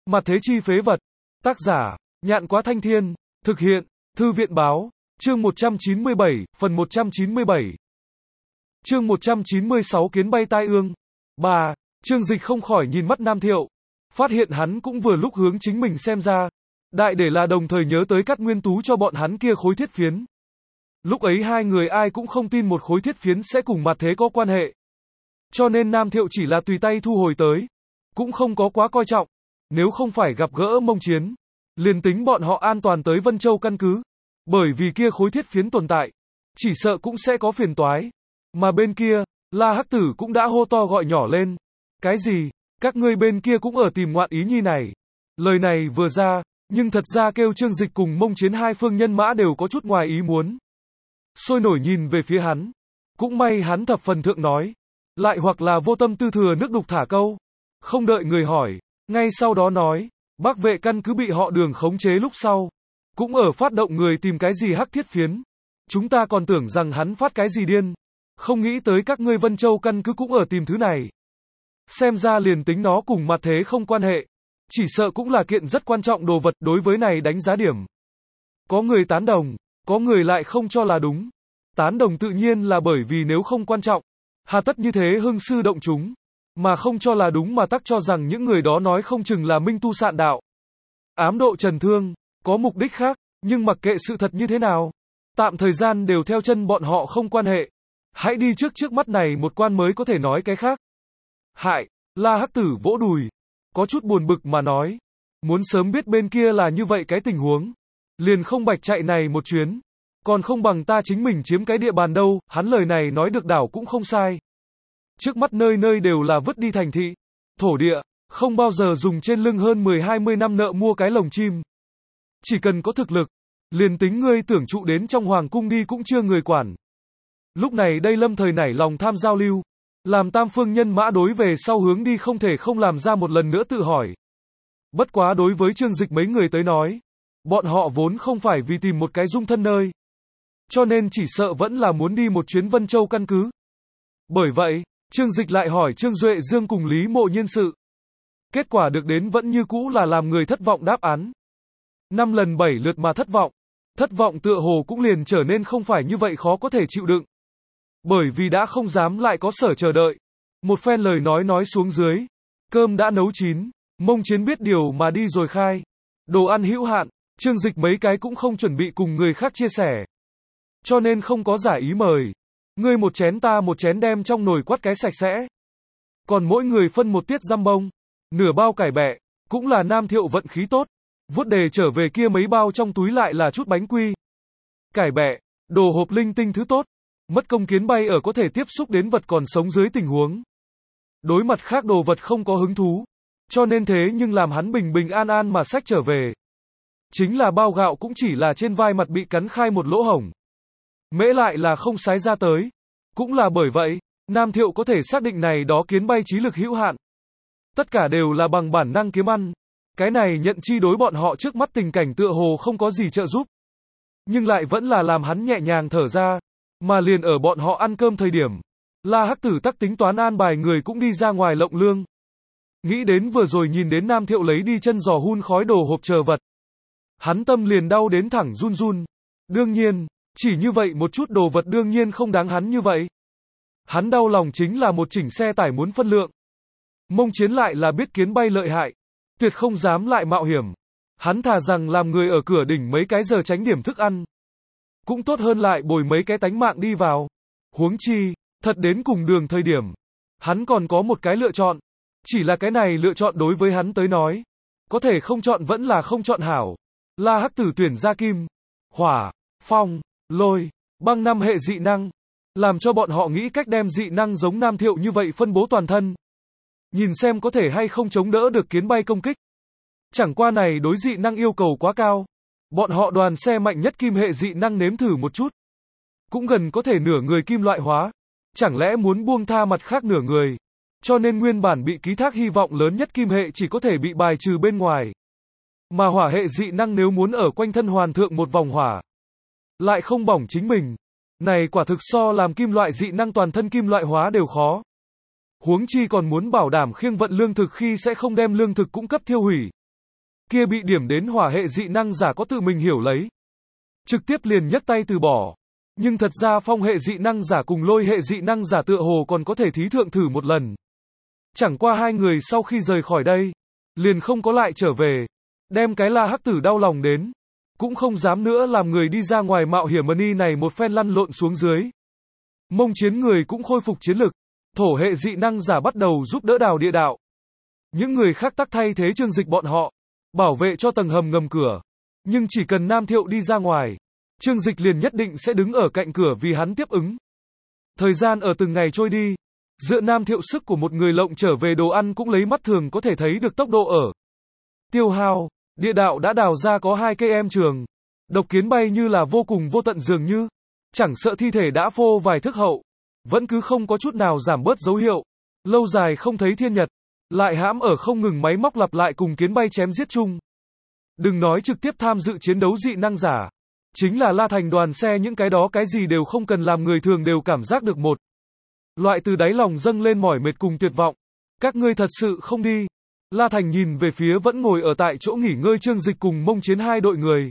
Mặt thế chi phế vật. Tác giả, Nhạn Quá Thanh Thiên. Thực hiện, Thư viện Báo. Chương 197, phần 197. Chương 196 Kiến bay tai ương. 3. Trương Dịch không khỏi nhìn mắt Nam Thiệu. Phát hiện hắn cũng vừa lúc hướng chính mình xem ra. Đại để là đồng thời nhớ tới Cát Nguyên Tú cho bọn hắn kia khối thiết phiến. Lúc ấy hai người ai cũng không tin một khối thiết phiến sẽ cùng mặt thế có quan hệ. Cho nên Nam Thiệu chỉ là tùy tay thu hồi tới. Cũng không có quá coi trọng. Nếu không phải gặp gỡ Mông Chiến, liền tính bọn họ an toàn tới Vân Châu căn cứ. Bởi vì kia khối thiết phiến tồn tại, chỉ sợ cũng sẽ có phiền toái. Mà bên kia, La Hắc Tử cũng đã hô to gọi nhỏ lên. Cái gì? Các ngươi bên kia cũng ở tìm ngoạn ý nhi này. Lời này vừa ra, nhưng thật ra kêu Trương Dịch cùng Mông Chiến hai phương nhân mã đều có chút ngoài ý muốn. Sôi nổi nhìn về phía hắn. Cũng may hắn thập phần thượng nói. Lại hoặc là vô tâm tư thừa nước đục thả câu. Không đợi người hỏi, ngay sau đó nói, Bắc vệ căn cứ bị họ Đường khống chế lúc sau. Cũng ở phát động người tìm cái gì hắc thiết phiến. Chúng ta còn tưởng rằng hắn phát cái gì điên. Không nghĩ tới các ngươi Vân Châu căn cứ cũng ở tìm thứ này. Xem ra liền tính nó cùng mặt thế không quan hệ. Chỉ sợ cũng là kiện rất quan trọng đồ vật, đối với này đánh giá điểm. Có người tán đồng, có người lại không cho là đúng. Tán đồng tự nhiên là bởi vì nếu không quan trọng, hà tất như thế hưng sư động chúng. Mà không cho là đúng mà tắc cho rằng những người đó nói không chừng là minh tu sạn đạo. Ám độ trần thương, có mục đích khác, nhưng mặc kệ sự thật như thế nào. Tạm thời gian đều theo chân bọn họ không quan hệ. Hãy đi trước mắt này một quan mới có thể nói cái khác. Hại, La Hắc Tử vỗ đùi. Có chút buồn bực mà nói. Muốn sớm biết bên kia là như vậy cái tình huống. Liền không bạch chạy này một chuyến. Còn không bằng ta chính mình chiếm cái địa bàn đâu, hắn lời này nói được đảo cũng không sai. Trước mắt nơi nơi đều là vứt đi thành thị. Thổ địa, không bao giờ dùng trên lưng hơn 10-20 năm nợ mua cái lồng chim. Chỉ cần có thực lực, liền tính ngươi tưởng trụ đến trong hoàng cung đi cũng chưa người quản. Lúc này đây lâm thời nảy lòng tham giao lưu. Làm tam phương nhân mã đối về sau hướng đi không thể không làm ra một lần nữa tự hỏi. Bất quá đối với Trương Dịch mấy người tới nói, bọn họ vốn không phải vì tìm một cái dung thân nơi. Cho nên chỉ sợ vẫn là muốn đi một chuyến Vân Châu căn cứ. Bởi vậy, Trương Dịch lại hỏi Trương Duệ Dương cùng Lý Mộ Nhiên sự. Kết quả được đến vẫn như cũ là làm người thất vọng đáp án. 5 lần 7 lượt mà thất vọng. Thất vọng tựa hồ cũng liền trở nên không phải như vậy khó có thể chịu đựng. Bởi vì đã không dám lại có sở chờ đợi. Một phen lời nói xuống dưới. Cơm đã nấu chín. Mông Chiến biết điều mà đi rồi khai. Đồ ăn hữu hạn. Trương Dịch mấy cái cũng không chuẩn bị cùng người khác chia sẻ. Cho nên không có giả ý mời. Ngươi một chén ta một chén đem trong nồi quát cái sạch sẽ. Còn mỗi người phân một tiết răm bông. Nửa bao cải bẹ. Cũng là Nam Thiệu vận khí tốt. Vuốt đề trở về kia mấy bao trong túi lại là chút bánh quy. Cải bẹ. Đồ hộp linh tinh thứ tốt. Mất công Kiến bay ở có thể tiếp xúc đến vật còn sống dưới tình huống. Đối mặt khác đồ vật không có hứng thú. Cho nên thế nhưng làm hắn bình bình an an mà xách trở về. Chính là bao gạo cũng chỉ là trên vai mặt bị cắn khai một lỗ hổng. Mễ lại là không sái ra tới. Cũng là bởi vậy, Nam Thiệu có thể xác định này đó Kiến bay trí lực hữu hạn. Tất cả đều là bằng bản năng kiếm ăn. Cái này nhận chi đối bọn họ trước mắt tình cảnh tựa hồ không có gì trợ giúp. Nhưng lại vẫn là làm hắn nhẹ nhàng thở ra. Mà liền ở bọn họ ăn cơm thời điểm. La Hắc Tử tắc tính toán an bài người cũng đi ra ngoài lộng lương. Nghĩ đến vừa rồi nhìn đến Nam Thiệu lấy đi chân giò hun khói đồ hộp chờ vật. Hắn tâm liền đau đến thẳng run run. Đương nhiên, chỉ như vậy một chút đồ vật đương nhiên không đáng hắn như vậy. Hắn đau lòng chính là một chỉnh xe tải muốn phân lượng. Mông Chiến lại là biết Kiến bay lợi hại. Tuyệt không dám lại mạo hiểm. Hắn thà rằng làm người ở cửa đỉnh mấy cái giờ tránh điểm thức ăn. Cũng tốt hơn lại bồi mấy cái tánh mạng đi vào. Huống chi, thật đến cùng đường thời điểm. Hắn còn có một cái lựa chọn. Chỉ là cái này lựa chọn đối với hắn tới nói. Có thể không chọn vẫn là không chọn hảo. La Hắc Tử tuyển ra kim, hỏa, phong, lôi, băng 5 hệ dị năng. Làm cho bọn họ nghĩ cách đem dị năng giống Nam Thiệu như vậy phân bố toàn thân. Nhìn xem có thể hay không chống đỡ được Kiến bay công kích. Chẳng qua này đối dị năng yêu cầu quá cao. Bọn họ đoàn xe mạnh nhất kim hệ dị năng nếm thử một chút. Cũng gần có thể nửa người kim loại hóa. Chẳng lẽ muốn buông tha mặt khác nửa người. Cho nên nguyên bản bị ký thác hy vọng lớn nhất kim hệ chỉ có thể bị bài trừ bên ngoài. Mà hỏa hệ dị năng nếu muốn ở quanh thân hoàn thượng một vòng hỏa. Lại không bỏng chính mình. Này quả thực so làm kim loại dị năng toàn thân kim loại hóa đều khó. Huống chi còn muốn bảo đảm khiêng vận lương thực khi sẽ không đem lương thực cung cấp thiêu hủy. kia bị điểm đến hỏa hệ dị năng giả có tự mình hiểu lấy. Trực tiếp liền nhấc tay từ bỏ. Nhưng thật ra phong hệ dị năng giả cùng lôi hệ dị năng giả tựa hồ còn có thể thí thượng thử một lần. Chẳng qua hai người sau khi rời khỏi đây, liền không có lại trở về. Đem cái La Hắc Tử đau lòng đến. Cũng không dám nữa làm người đi ra ngoài mạo hiểm money này một phen lăn lộn xuống dưới. Mông Chiến người cũng khôi phục chiến lực. Thổ hệ dị năng giả bắt đầu giúp đỡ đào địa đạo. Những người khác tắc thay thế Trương Dịch bọn họ, bảo vệ cho tầng hầm ngầm cửa. Nhưng chỉ cần Nam Thiệu đi ra ngoài, Trương Dịch liền nhất định sẽ đứng ở cạnh cửa vì hắn tiếp ứng. Thời gian ở từng ngày trôi đi, dựa Nam Thiệu sức của một người lộng trở về đồ ăn cũng lấy mắt thường có thể thấy được tốc độ ở tiêu hao. Địa đạo đã đào ra có 2 km trường. Độc kiến bay như là vô cùng vô tận dường như, chẳng sợ thi thể đã phô vài thước hậu, vẫn cứ không có chút nào giảm bớt dấu hiệu. Lâu dài không thấy thiên nhật, lại hãm ở không ngừng máy móc lặp lại cùng kiến bay chém giết chung. Đừng nói trực tiếp tham dự chiến đấu dị năng giả, chính là La Thành đoàn xe những cái đó cái gì đều không cần làm, người thường đều cảm giác được một loại từ đáy lòng dâng lên mỏi mệt cùng tuyệt vọng. Các ngươi thật sự không đi? La Thành nhìn về phía vẫn ngồi ở tại chỗ nghỉ ngơi Trương Dịch cùng Mông Chiến hai đội người.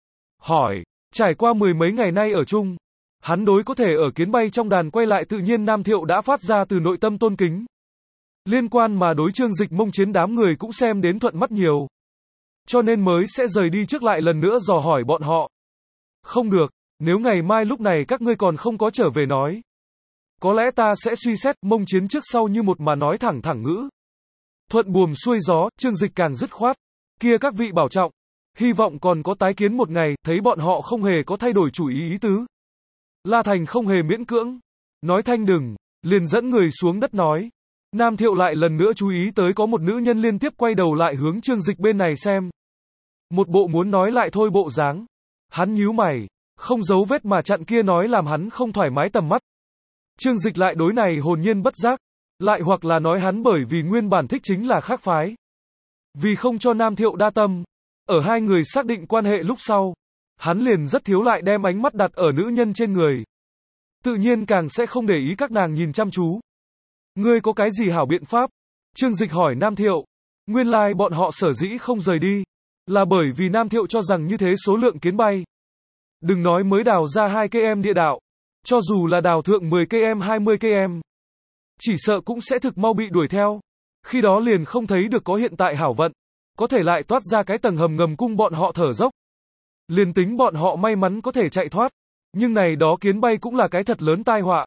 Hỏi, trải qua 10 mấy ngày nay ở chung, hắn đối có thể ở kiến bay trong đàn quay lại tự nhiên Nam Thiệu đã phát ra từ nội tâm tôn kính. Liên quan mà đối Trương Dịch Mông Chiến đám người cũng xem đến thuận mắt nhiều. Cho nên mới sẽ rời đi trước lại lần nữa dò hỏi bọn họ. Không được, nếu ngày mai lúc này các ngươi còn không có trở về nói, có lẽ ta sẽ suy xét. Mông Chiến trước sau như một mà nói thẳng thẳng ngữ. Thuận buồm xuôi gió, Trương Dịch càng dứt khoát. Kia các vị bảo trọng, hy vọng còn có tái kiến một ngày. Thấy bọn họ không hề có thay đổi chủ ý tứ, La Thành không hề miễn cưỡng, nói thanh đừng, liền dẫn người xuống đất nói. Nam Thiệu lại lần nữa chú ý tới có một nữ nhân liên tiếp quay đầu lại hướng Trương Dịch bên này xem. Một bộ muốn nói lại thôi bộ dáng. Hắn nhíu mày, không giấu vết mà chặn kia nói làm hắn không thoải mái tầm mắt. Trương Dịch lại đối này hồn nhiên bất giác, lại hoặc là nói hắn bởi vì nguyên bản thích chính là khác phái. Vì không cho Nam Thiệu đa tâm, ở hai người xác định quan hệ lúc sau, hắn liền rất thiếu lại đem ánh mắt đặt ở nữ nhân trên người. Tự nhiên càng sẽ không để ý các nàng nhìn chăm chú. Ngươi có cái gì hảo biện pháp? Trương Dịch hỏi Nam Thiệu. Nguyên lai bọn họ sở dĩ không rời đi, là bởi vì Nam Thiệu cho rằng như thế số lượng kiến bay. Đừng nói mới đào ra 2 km địa đạo, cho dù là đào thượng 10 km 20 km, chỉ sợ cũng sẽ thực mau bị đuổi theo. Khi đó liền không thấy được có hiện tại hảo vận, có thể lại toát ra cái tầng hầm ngầm cung bọn họ thở dốc. Liền tính bọn họ may mắn có thể chạy thoát, nhưng này đó kiến bay cũng là cái thật lớn tai họa.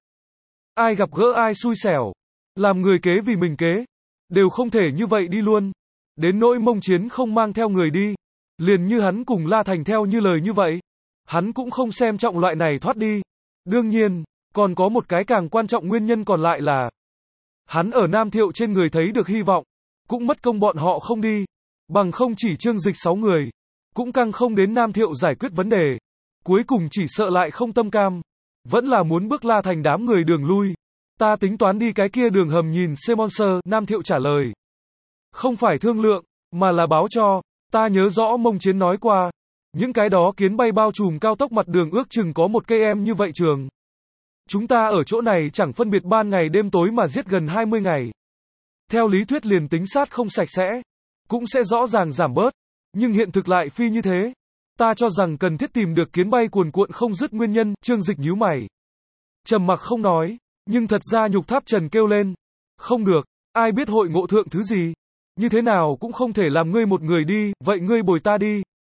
Ai gặp gỡ ai xui xẻo, làm người kế vì mình kế, đều không thể như vậy đi luôn. Đến nỗi Mông Chiến không mang theo người đi, liền như hắn cùng La Thành theo như lời như vậy, hắn cũng không xem trọng loại này thoát đi. Đương nhiên, còn có một cái càng quan trọng nguyên nhân còn lại là hắn ở Nam Thiệu trên người thấy được hy vọng, cũng mất công bọn họ không đi, bằng không chỉ Trương Dịch 6 người, cũng căng không đến Nam Thiệu giải quyết vấn đề. Cuối cùng chỉ sợ lại không tâm cam, vẫn là muốn bước La Thành đám người đường lui. Ta tính toán đi cái kia đường hầm nhìn Semonser, Nam Thiệu trả lời. Không phải thương lượng, mà là báo cho, ta nhớ rõ Mông Chiến nói qua, những cái đó kiến bay bao trùm cao tốc mặt đường ước chừng có 1 km như vậy trường. Chúng ta ở chỗ này chẳng phân biệt ban ngày đêm tối mà giết gần 20 ngày. Theo lý thuyết liền tính sát không sạch sẽ, cũng sẽ rõ ràng giảm bớt, nhưng hiện thực lại phi như thế. Ta cho rằng cần thiết tìm được kiến bay cuồn cuộn không dứt nguyên nhân. Trương Dịch nhíu mày, trầm mặc không nói, nhưng thật ra Nhục Tháp Trần kêu lên. Không được, ai biết hội ngộ thượng thứ gì, như thế nào cũng không thể làm ngươi một người đi, vậy ngươi bồi ta đi.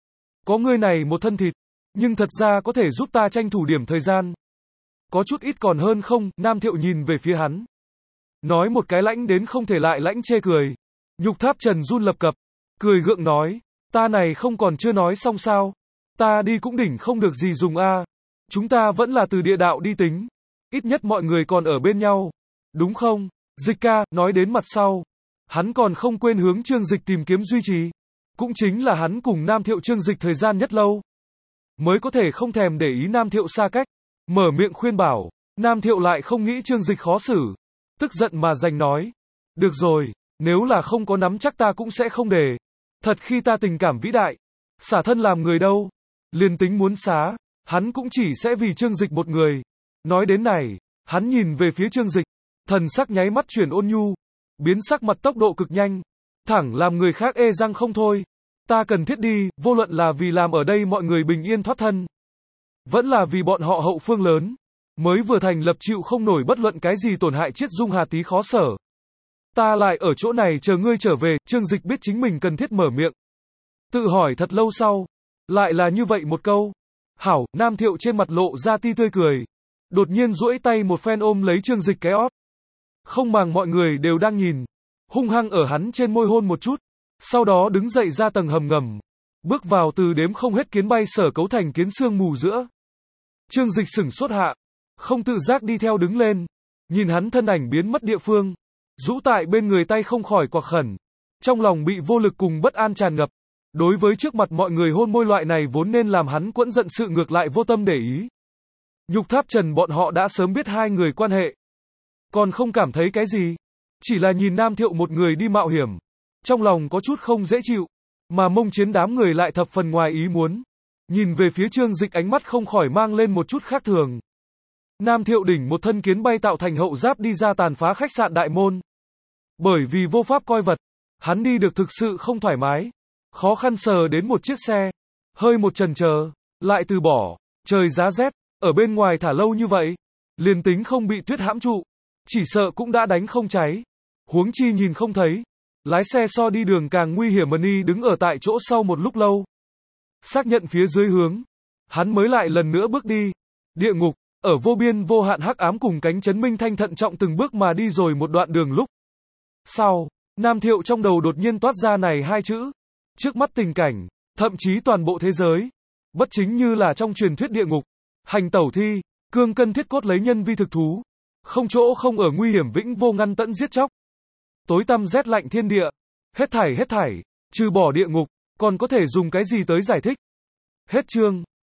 Có ngươi này một thân thịt, nhưng thật ra có thể giúp ta tranh thủ điểm thời gian. Có chút ít còn hơn không? Nam Thiệu nhìn về phía hắn, nói một cái lãnh đến không thể lại lãnh chê cười. Nhục Tháp Trần run lập cập, cười gượng nói, ta này không còn chưa nói xong sao? Ta đi cũng đỉnh không được gì dùng a. Chúng ta vẫn là từ địa đạo đi tính, ít nhất mọi người còn ở bên nhau, đúng không? Dịch ca, nói đến mặt sau, hắn còn không quên hướng Trương Dịch tìm kiếm duy trì, cũng chính là hắn cùng Nam Thiệu Trương Dịch thời gian nhất lâu, mới có thể không thèm để ý Nam Thiệu xa cách, mở miệng khuyên bảo. Nam Thiệu lại không nghĩ Trương Dịch khó xử, tức giận mà giành nói, được rồi, nếu là không có nắm chắc ta cũng sẽ không để. Thật khi ta tình cảm vĩ đại, xả thân làm người đâu, liền tính muốn xá, hắn cũng chỉ sẽ vì Trương Dịch một người. Nói đến này, hắn nhìn về phía Trương Dịch, thần sắc nháy mắt chuyển ôn nhu, biến sắc mặt tốc độ cực nhanh, thẳng làm người khác ê răng không thôi. Ta cần thiết đi, vô luận là vì làm ở đây mọi người bình yên thoát thân, vẫn là vì bọn họ hậu phương lớn, mới vừa thành lập chịu không nổi bất luận cái gì tổn hại Chiết Dung Hà tí khó sở. Ta lại ở chỗ này chờ ngươi trở về, Trương Dịch biết chính mình cần thiết mở miệng. Tự hỏi thật lâu sau, lại là như vậy một câu. Hảo, Nam Thiệu trên mặt lộ ra ti tươi cười. Đột nhiên duỗi tay một phen ôm lấy Trương Dịch cái ót. Không màng mọi người đều đang nhìn, hung hăng ở hắn trên môi hôn một chút. Sau đó đứng dậy ra tầng hầm ngầm, bước vào từ đếm không hết kiến bay sở cấu thành kiến sương mù giữa. Trương Dịch sửng sốt hạ, không tự giác đi theo đứng lên, nhìn hắn thân ảnh biến mất địa phương, rũ tại bên người tay không khỏi quặc khẩn, trong lòng bị vô lực cùng bất an tràn ngập. Đối với trước mặt mọi người hôn môi loại này vốn nên làm hắn quẫn giận sự ngược lại vô tâm để ý. Nhục Tháp Trần bọn họ đã sớm biết hai người quan hệ, còn không cảm thấy cái gì, chỉ là nhìn Nam Thiệu một người đi mạo hiểm, trong lòng có chút không dễ chịu, mà Mông Chiến đám người lại thập phần ngoài ý muốn. Nhìn về phía Trương Dịch ánh mắt không khỏi mang lên một chút khác thường. Nam Thiệu đỉnh một thân kiến bay tạo thành hậu giáp đi ra tàn phá khách sạn đại môn. Bởi vì vô pháp coi vật, hắn đi được thực sự không thoải mái, khó khăn sờ đến một chiếc xe, hơi một chần chờ, lại từ bỏ. Trời giá rét, ở bên ngoài thả lâu như vậy, liền tính không bị tuyết hãm trụ, chỉ sợ cũng đã đánh không cháy. Huống chi nhìn không thấy, lái xe so đi đường càng nguy hiểm. Mani đứng ở tại chỗ sau một lúc lâu, xác nhận phía dưới hướng, hắn mới lại lần nữa bước đi. Địa ngục, ở vô biên vô hạn hắc ám cùng cánh chấn minh thanh thận trọng từng bước mà đi rồi một đoạn đường lúc sau, Nam Thiệu trong đầu đột nhiên toát ra này hai chữ. Trước mắt tình cảnh, thậm chí toàn bộ thế giới, bất chính như là trong truyền thuyết địa ngục, hành tẩu thi, cương cân thiết cốt lấy nhân vi thực thú, không chỗ không ở nguy hiểm vĩnh vô ngăn tận giết chóc. Tối tăm rét lạnh thiên địa, hết thảy, trừ bỏ địa ngục, còn có thể dùng cái gì tới giải thích. Hết chương.